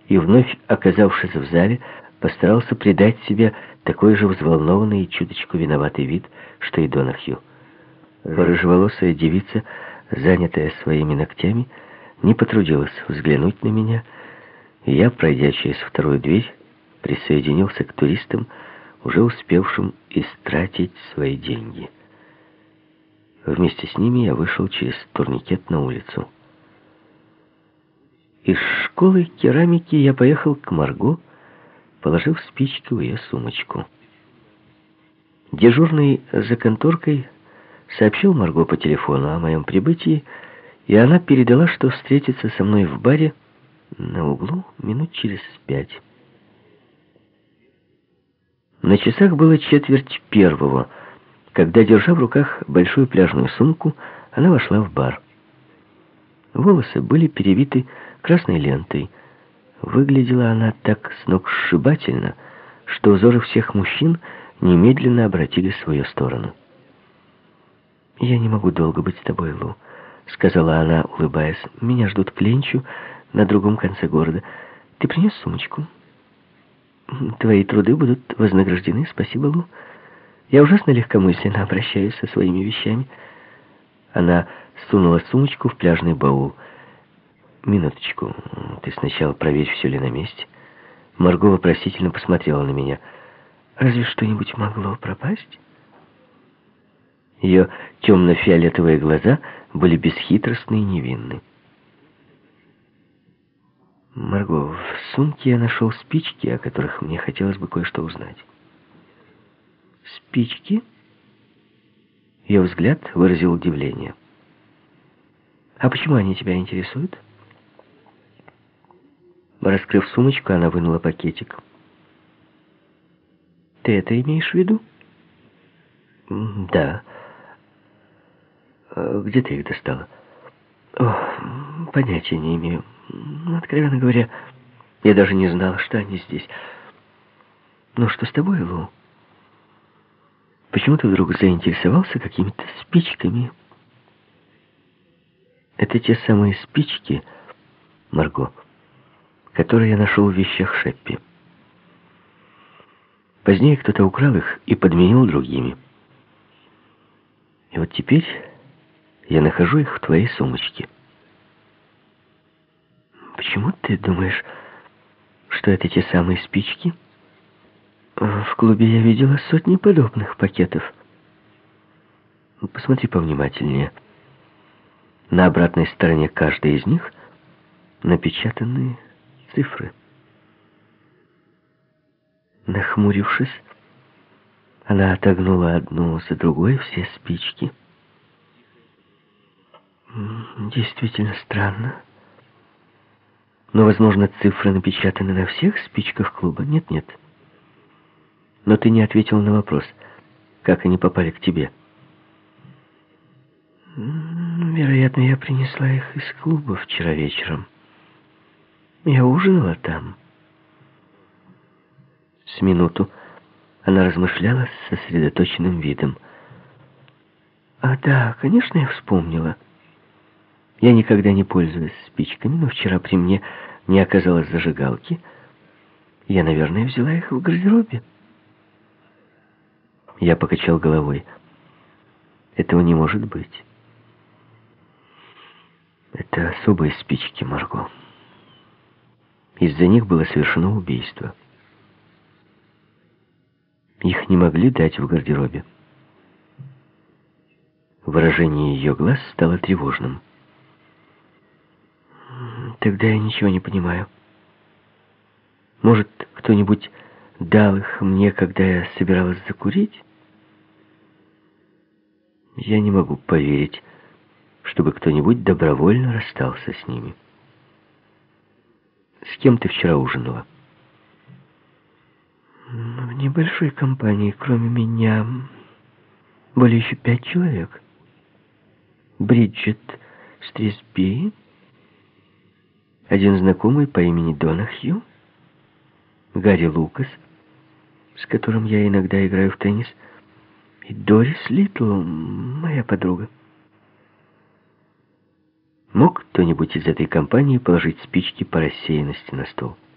и, вновь оказавшись в зале, постарался придать себе такой же взволнованный и чуточку виноватый вид, что и Донахью. Рыжеволосая девица, занятая своими ногтями, не потрудилась взглянуть на меня, и я, пройдя через вторую дверь, присоединился к туристам, уже успевшим истратить свои деньги. Вместе с ними я вышел через турникет на улицу. Из школы керамики я поехал к Марго, положив спички в ее сумочку. Дежурный за конторкой сообщил Марго по телефону о моем прибытии, и она передала, что встретится со мной в баре на углу минут через 5. На часах было 1:45, когда, держа в руках большую пляжную сумку, она вошла в бар. Волосы были перевиты красной лентой. Выглядела она так сногсшибательно, что взоры всех мужчин немедленно обратились в ее сторону. «Я не могу долго быть с тобой, Лу», — сказала она, улыбаясь. «Меня ждут к ленчу на другом конце города. Ты принес сумочку? Твои труды будут вознаграждены, спасибо, Лу. Я ужасно легкомысленно обращаюсь со своими вещами». Она сунула сумочку в пляжный баул. «Минуточку, ты сначала проверь, все ли на месте». Марго вопросительно посмотрела на меня. «Разве что-нибудь могло пропасть?» Ее темно-фиолетовые глаза были бесхитростны и невинны. «Марго, в сумке я нашел спички, о которых мне хотелось бы кое-что узнать». «Спички?» Ее взгляд выразил удивление. «А почему они тебя интересуют?» Раскрыв сумочку, она вынула пакетик. «Ты это имеешь в виду?» «Да». «Где ты их достала?» «О, понятия не имею. Откровенно говоря, я даже не знала, что они здесь. Ну, что с тобой, Лу? Почему ты вдруг заинтересовался какими-то спичками?» «Это те самые спички, Марго, которые я нашел в вещах Шеппи. Позднее кто-то украл их и подменил другими. И вот теперь я нахожу их в твоей сумочке». «Почему ты думаешь, что это те самые спички? В клубе я видела сотни подобных пакетов». Посмотри повнимательнее. На обратной стороне каждой из них напечатаны цифры. Нахмурившись, она отогнула одну за другой все спички. «Действительно странно. Но, возможно, цифры напечатаны на всех спичках клуба? Нет. Но ты не ответил на вопрос, как они попали к тебе». «Вероятно, я принесла их из клуба вчера вечером. Я ужинала там». С минуту она размышляла с сосредоточенным видом. «А да, конечно, я вспомнила. Я никогда не пользуюсь спичками, но вчера при мне не оказалось зажигалки. Я, наверное, взяла их в гардеробе». Я покачал головой. «Этого не может быть. Это особые спички, Марго. Из-за них было совершено убийство. Их не могли дать в гардеробе». Выражение ее глаз стало тревожным. «Тогда я ничего не понимаю. Может, кто-нибудь дал их мне, когда я собиралась закурить? Я не могу поверить, чтобы кто-нибудь добровольно расстался с ними. С кем ты вчера ужинала?» «В небольшой компании, кроме меня, были еще 5 человек. Бриджит Стрисби, один знакомый по имени Донахью, Гарри Лукас, с которым я иногда играю в теннис, и Дорис Литл, моя подруга». Мог кто-нибудь из этой компании положить спички по рассеянности на стол?